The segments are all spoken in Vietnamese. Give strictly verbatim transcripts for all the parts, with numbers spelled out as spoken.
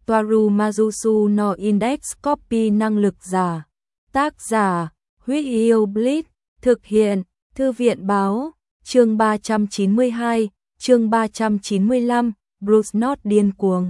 Toaru Majusu no Index Copy năng lực giả. Tác giả, Huyết Yêu Blitz, thực hiện, Thư viện báo, chương ba trăm chín mươi hai, chương ba trăm chín mươi lăm, Bruce North điên cuồng.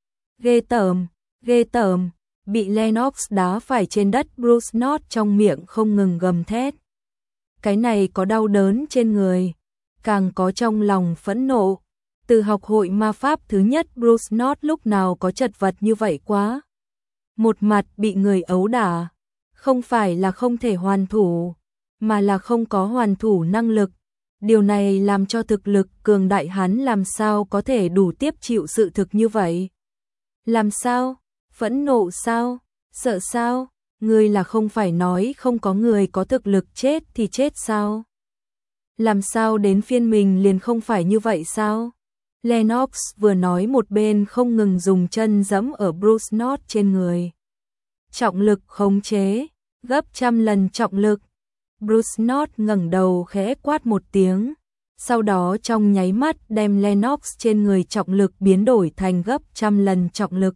Ghê tởm, ghê tởm, bị Lennox đá phải trên đất, Bruce North trong miệng không ngừng gầm thét. Cái này có đau đớn trên người, càng có trong lòng phẫn nộ. Từ học hội ma pháp thứ nhất, Bruce North lúc nào có chật vật như vậy quá. Một mặt bị người ấu đả, không phải là không thể hoàn thủ, mà là không có hoàn thủ năng lực. Điều này làm cho thực lực cường đại hắn làm sao có thể đủ tiếp chịu sự thực như vậy. Làm sao? Phẫn nộ sao? Sợ sao? Ngươi là không phải nói không có người có thực lực chết thì chết sao? Làm sao đến phiên mình liền không phải như vậy sao? Lennox vừa nói một bên không ngừng dùng chân giẫm ở Bruce North trên người. Trọng lực khống chế, gấp trăm lần trọng lực. Bruce North ngẩng đầu khẽ quát một tiếng, sau đó trong nháy mắt đem Lennox trên người trọng lực biến đổi thành gấp trăm lần trọng lực.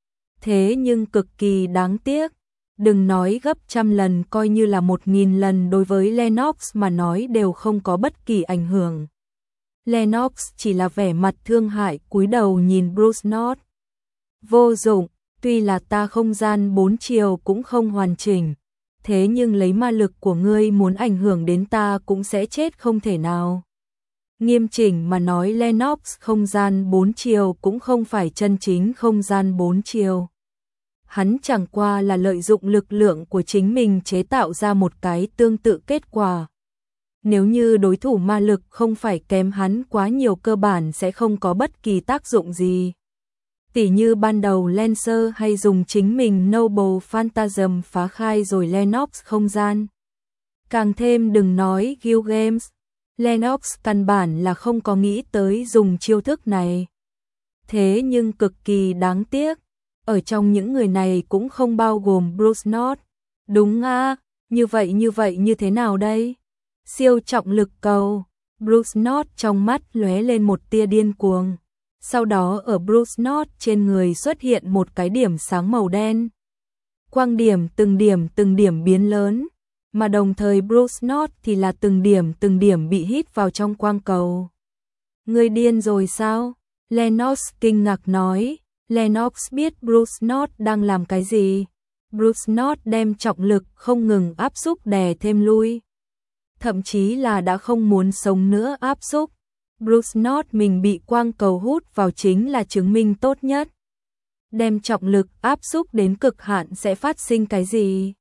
Thế nhưng cực kỳ đáng tiếc, đừng nói gấp trăm lần, coi như là một nghìn lần đối với Lennox mà nói đều không có bất kỳ ảnh hưởng. Lennox chỉ là vẻ mặt thương hại cúi đầu nhìn Bruce North. Vô dụng, tuy là ta không gian bốn chiều cũng không hoàn chỉnh, thế nhưng lấy ma lực của ngươi muốn ảnh hưởng đến ta cũng sẽ chết không thể nào. Nghiêm chỉnh mà nói, Lennox không gian bốn chiều cũng không phải chân chính không gian bốn chiều. Hắn chẳng qua là lợi dụng lực lượng của chính mình chế tạo ra một cái tương tự kết quả. Nếu như đối thủ ma lực không phải kém hắn quá nhiều, cơ bản sẽ không có bất kỳ tác dụng gì. Tỉ như ban đầu Lancer hay dùng chính mình Noble Phantasm phá khai rồi Lennox không gian. Càng thêm đừng nói Guild Games, Lennox căn bản là không có nghĩ tới dùng chiêu thức này. Thế nhưng cực kỳ đáng tiếc, ở trong những người này cũng không bao gồm Bruce North. Đúng à, như vậy như vậy như thế nào đây? Siêu trọng lực cầu. Bruce North trong mắt lóe lên một tia điên cuồng. Sau đó ở Bruce North trên người xuất hiện một cái điểm sáng màu đen. Quang điểm từng điểm từng điểm biến lớn, mà đồng thời Bruce North thì là từng điểm từng điểm bị hít vào trong quang cầu. Ngươi điên rồi sao? Lennox kinh ngạc nói. Lennox biết Bruce North đang làm cái gì. Bruce North đem trọng lực không ngừng áp xúc đè thêm lui. Thậm chí là đã không muốn sống nữa áp xúc. Bruce North mình bị quang cầu hút vào chính là chứng minh tốt nhất. Đem trọng lực áp xúc đến cực hạn sẽ phát sinh cái gì?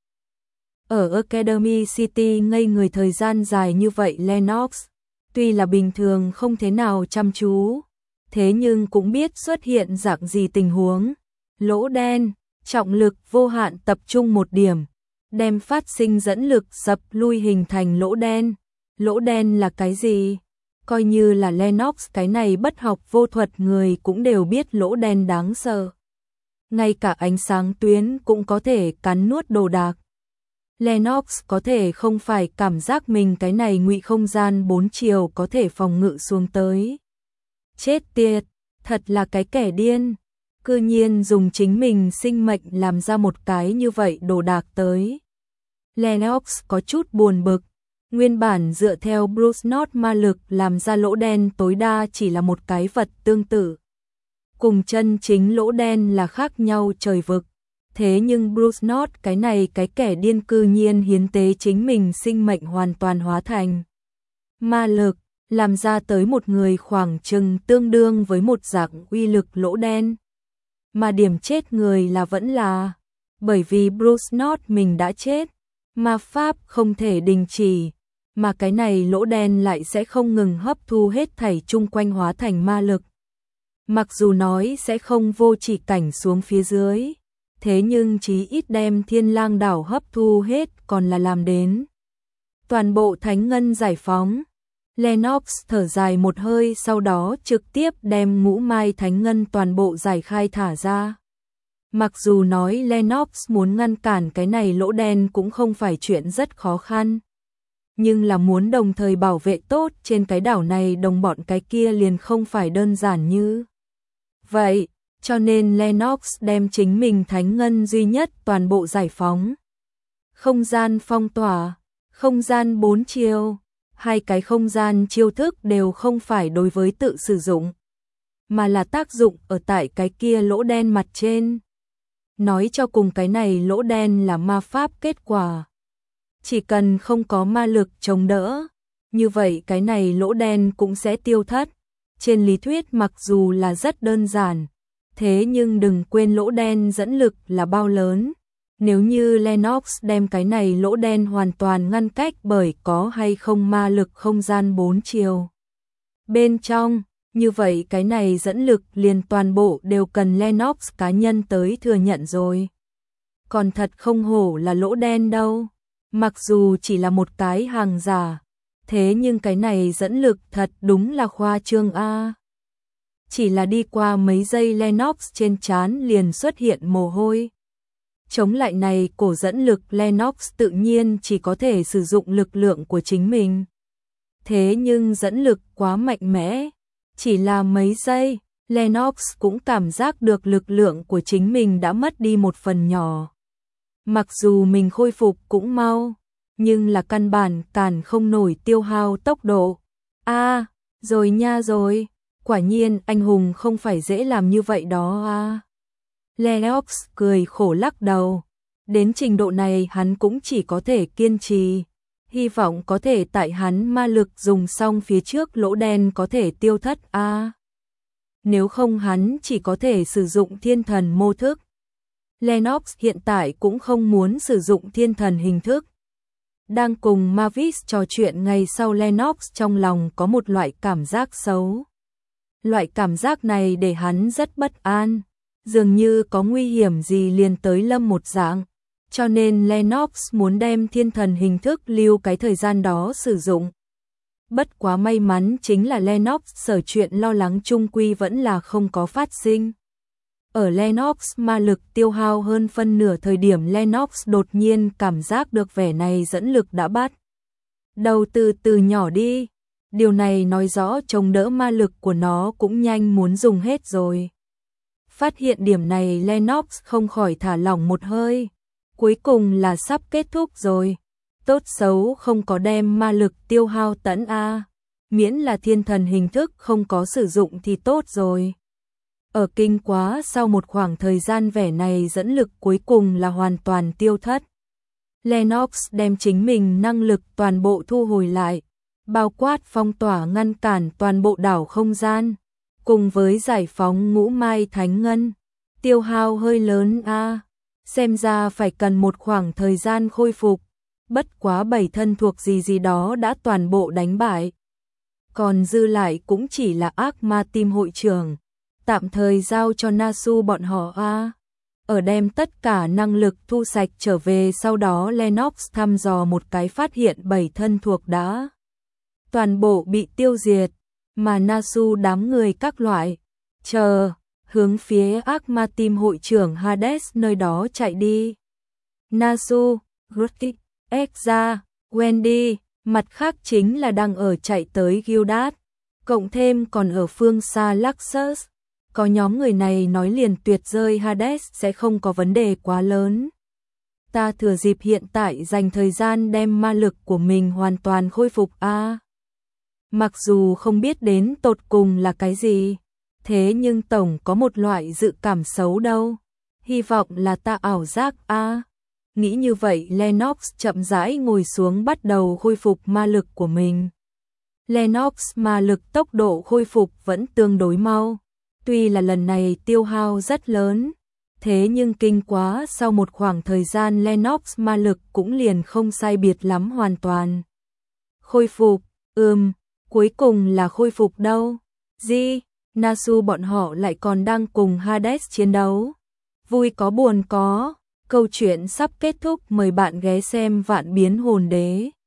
Ở Academy City ngây người thời gian dài như vậy, Lennox tuy là bình thường không thế nào chăm chú, thế nhưng cũng biết xuất hiện dạng gì tình huống. Lỗ đen, trọng lực vô hạn tập trung một điểm, đem phát sinh dẫn lực dập lui hình thành lỗ đen. Lỗ đen là cái gì? Coi như là Lennox cái này bất học vô thuật người cũng đều biết lỗ đen đáng sợ. Ngay cả ánh sáng tuyến cũng có thể cắn nuốt đồ đạc. Lennox có thể không phải cảm giác mình cái này ngụy không gian bốn chiều có thể phòng ngự xuống tới. Chết tiệt, thật là cái kẻ điên. Cư nhiên dùng chính mình sinh mệnh làm ra một cái như vậy đồ đạc tới. Lennox có chút buồn bực. Nguyên bản dựa theo Bruce North ma lực làm ra lỗ đen tối đa chỉ là một cái vật tương tự. Cùng chân chính lỗ đen là khác nhau trời vực. Thế nhưng Bruce North cái này cái kẻ điên cư nhiên hiến tế chính mình sinh mệnh hoàn toàn hóa thành ma lực, làm ra tới một người khoảng chừng tương đương với một dạng uy lực lỗ đen. Mà điểm chết người là vẫn là bởi vì Bruce North mình đã chết, ma pháp không thể đình chỉ, mà cái này lỗ đen lại sẽ không ngừng hấp thu hết thảy chung quanh hóa thành ma lực. Mặc dù nói sẽ không vô chỉ cảnh xuống phía dưới, thế nhưng chí ít đem Thiên Lang đảo hấp thu hết còn là làm đến. Toàn bộ thánh ngân giải phóng. Lennox thở dài một hơi, sau đó trực tiếp đem ngũ mai thánh ngân toàn bộ giải khai thả ra. Mặc dù nói Lennox muốn ngăn cản cái này lỗ đen cũng không phải chuyện rất khó khăn, nhưng là muốn đồng thời bảo vệ tốt trên cái đảo này đồng bọn cái kia liền không phải đơn giản như vậy. cho nên Lennox đem chính mình thánh ngân duy nhất toàn bộ giải phóng. Không gian phong tỏa, không gian bốn chiều, hai cái không gian chiêu thức đều không phải đối với tự sử dụng, mà là tác dụng ở tại cái kia lỗ đen mặt trên. Nói cho cùng cái này lỗ đen là ma pháp kết quả. Chỉ cần không có ma lực chống đỡ, như vậy cái này lỗ đen cũng sẽ tiêu thất. Trên lý thuyết mặc dù là rất đơn giản, thế nhưng đừng quên lỗ đen dẫn lực là bao lớn. Nếu như Lennox đem cái này lỗ đen hoàn toàn ngăn cách bởi có hay không ma lực không gian bốn chiều bên trong, như vậy cái này dẫn lực liền toàn bộ đều cần Lennox cá nhân tới thừa nhận rồi. Còn thật không hổ là lỗ đen đâu, mặc dù chỉ là một cái hàng giả, thế nhưng cái này dẫn lực thật đúng là khoa trương a. Chỉ là đi qua mấy giây Lennox trên trán liền xuất hiện mồ hôi. Chống lại này cổ dẫn lực Lennox tự nhiên chỉ có thể sử dụng lực lượng của chính mình. Thế nhưng dẫn lực quá mạnh mẽ, chỉ là mấy giây, Lennox cũng cảm giác được lực lượng của chính mình đã mất đi một phần nhỏ. Mặc dù mình khôi phục cũng mau, nhưng là căn bản cản không nổi tiêu hao tốc độ. A, à, rồi nha rồi, quả nhiên anh hùng không phải dễ làm như vậy đó a. À. Lennox cười khổ lắc đầu, đến trình độ này hắn cũng chỉ có thể kiên trì, hy vọng có thể tại hắn ma lực dùng xong phía trước lỗ đen có thể tiêu thất a. À. Nếu không hắn chỉ có thể sử dụng thiên thần mô thức. Lennox hiện tại cũng không muốn sử dụng thiên thần hình thức. Đang cùng Mavis trò chuyện ngày sau Lennox trong lòng có một loại cảm giác xấu. Loại cảm giác này để hắn rất bất an, dường như có nguy hiểm gì liền tới lâm một dạng, cho nên Lennox muốn đem thiên thần hình thức lưu cái thời gian đó sử dụng. Bất quá may mắn chính là Lennox sở chuyện lo lắng chung quy vẫn là không có phát sinh. Ở Lennox ma lực tiêu hao hơn phân nửa thời điểm Lennox đột nhiên cảm giác được vẻ này dẫn lực đã bắt đầu từ từ nhỏ đi. Điều này nói rõ chống đỡ ma lực của nó cũng nhanh muốn dùng hết rồi. Phát hiện điểm này Lennox không khỏi thả lỏng một hơi. Cuối cùng là sắp kết thúc rồi. Tốt xấu không có đem ma lực tiêu hao tận a. Miễn là thiên thần hình thức không có sử dụng thì tốt rồi. Ở kinh quá sau một khoảng thời gian vẻ này dẫn lực cuối cùng là hoàn toàn tiêu thất. Lennox đem chính mình năng lực toàn bộ thu hồi lại, bao quát phong tỏa ngăn cản toàn bộ đảo không gian, cùng với giải phóng ngũ mai thánh ngân. Tiêu hao hơi lớn a, à. Xem ra phải cần một khoảng thời gian khôi phục, bất quá bảy thân thuộc gì gì đó đã toàn bộ đánh bại. Còn dư lại cũng chỉ là ác ma tim hội trưởng, tạm thời giao cho Nasu bọn họ a. À. Ở đem tất cả năng lực thu sạch trở về sau đó Lennox thăm dò một cái phát hiện bảy thân thuộc đã toàn bộ bị tiêu diệt, mà Nasu đám người các loại chờ hướng phía ác ma tim hội trưởng Hades nơi đó chạy đi. Nasu, Grutti, Exa, Wendy, mặt khác chính là đang ở chạy tới Gildat, cộng thêm còn ở phương xa Luxus. Có nhóm người này nói liền tuyệt rơi Hades sẽ không có vấn đề quá lớn. Ta thừa dịp hiện tại dành thời gian đem ma lực của mình hoàn toàn khôi phục a. À, mặc dù không biết đến tột cùng là cái gì, thế nhưng tổng có một loại dự cảm xấu đâu. Hy vọng là ta ảo giác a. À, nghĩ như vậy Lennox chậm rãi ngồi xuống bắt đầu khôi phục ma lực của mình. Lennox ma lực tốc độ khôi phục vẫn tương đối mau. Tuy là lần này tiêu hao rất lớn, thế nhưng kinh quá sau một khoảng thời gian Lennox ma lực cũng liền không sai biệt lắm hoàn toàn. Khôi phục, ừm, cuối cùng là khôi phục đâu? Gì? Nasu bọn họ lại còn đang cùng Hades chiến đấu. Vui có buồn có, câu chuyện sắp kết thúc, mời bạn ghé xem Vạn Biến Hồn Đế.